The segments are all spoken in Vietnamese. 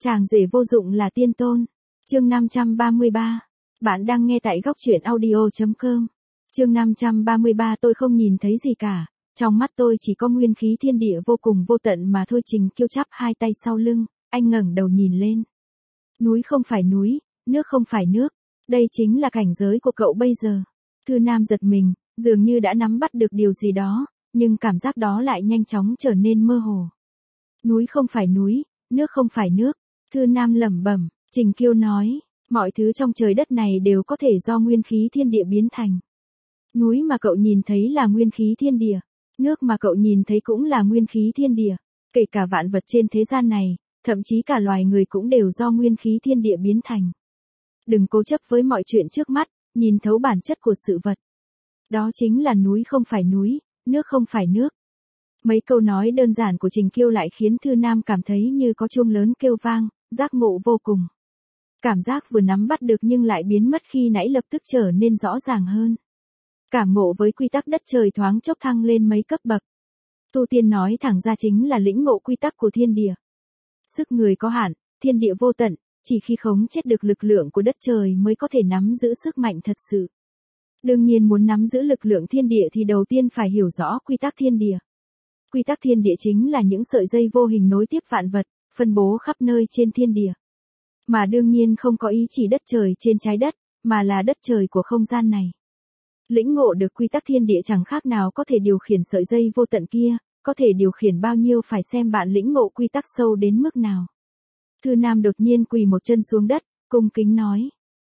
Chàng rể vô dụng là tiên tôn. Chương 533. Bạn đang nghe tại góc truyện audio.com. Chương 533 tôi không nhìn thấy gì cả. Trong mắt tôi chỉ có nguyên khí thiên địa vô cùng vô tận mà thôi. Trình Kiêu chắp hai tay sau lưng, anh ngẩng đầu nhìn lên. Núi không phải núi, nước không phải nước. Đây chính là cảnh giới của cậu bây giờ. Thư Nam giật mình, dường như đã nắm bắt được điều gì đó, nhưng cảm giác đó lại nhanh chóng trở nên mơ hồ. Núi không phải núi, nước không phải nước. Thư Nam lẩm bẩm. Trình Kiêu nói, mọi thứ trong trời đất này đều có thể do nguyên khí thiên địa biến thành. Núi mà cậu nhìn thấy là nguyên khí thiên địa, nước mà cậu nhìn thấy cũng là nguyên khí thiên địa, kể cả vạn vật trên thế gian này, thậm chí cả loài người cũng đều do nguyên khí thiên địa biến thành. Đừng cố chấp với mọi chuyện trước mắt, nhìn thấu bản chất của sự vật. Đó chính là núi không phải núi, nước không phải nước. Mấy câu nói đơn giản của Trình Kiêu lại khiến Thư Nam cảm thấy như có chuông lớn kêu vang, giác ngộ vô cùng. Cảm giác vừa nắm bắt được nhưng lại biến mất khi nãy lập tức trở nên rõ ràng hơn. Cảm ngộ với quy tắc đất trời thoáng chốc thăng lên mấy cấp bậc. Tu tiên nói thẳng ra chính là lĩnh ngộ quy tắc của thiên địa. Sức người có hạn, thiên địa vô tận, chỉ khi khống chế được lực lượng của đất trời mới có thể nắm giữ sức mạnh thật sự. Đương nhiên muốn nắm giữ lực lượng thiên địa thì đầu tiên phải hiểu rõ quy tắc thiên địa. Quy tắc thiên địa chính là những sợi dây vô hình nối tiếp vạn vật, phân bố khắp nơi trên thiên địa. Mà đương nhiên không có ý chỉ đất trời trên trái đất, mà là đất trời của không gian này. Lĩnh ngộ được quy tắc thiên địa chẳng khác nào có thể điều khiển sợi dây vô tận kia, có thể điều khiển bao nhiêu phải xem bạn lĩnh ngộ quy tắc sâu đến mức nào. Thư Nam đột nhiên quỳ một chân xuống đất, cung kính nói.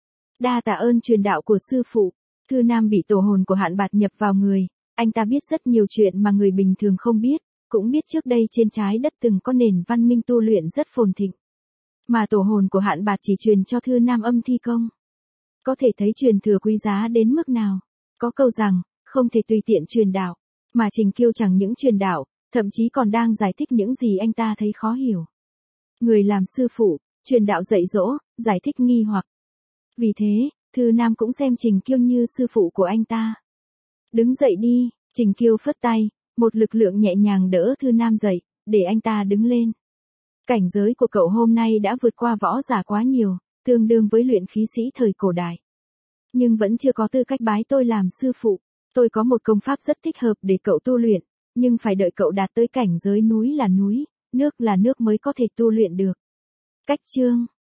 Đa tạ ơn truyền đạo của sư phụ. Thư Nam bị tổ hồn của Hạn Bạt nhập vào người, anh ta biết rất nhiều chuyện mà người bình thường không biết, cũng biết trước đây trên trái đất từng có nền văn minh tu luyện rất phồn thịnh. Mà tổ hồn của Hạn Bạt chỉ truyền cho Thư Nam âm thi công. Có thể thấy truyền thừa quý giá đến mức nào. Có câu rằng, không thể tùy tiện truyền đạo. Mà Trình Kiêu chẳng những truyền đạo, thậm chí còn đang giải thích những gì anh ta thấy khó hiểu. Người làm sư phụ, truyền đạo dạy dỗ, giải thích nghi hoặc. Vì thế, Thư Nam cũng xem Trình Kiêu như sư phụ của anh ta. Đứng dậy đi, Trình Kiêu phất tay, một lực lượng nhẹ nhàng đỡ Thư Nam dậy, để anh ta đứng lên. Cảnh giới của cậu hôm nay đã vượt qua võ giả quá nhiều, tương đương với luyện khí sĩ thời cổ đại. Nhưng vẫn chưa có tư cách bái tôi làm sư phụ. Tôi có một công pháp rất thích hợp để cậu tu luyện, nhưng phải đợi cậu đạt tới cảnh giới núi là núi, nước là nước mới có thể tu luyện được. Cách chương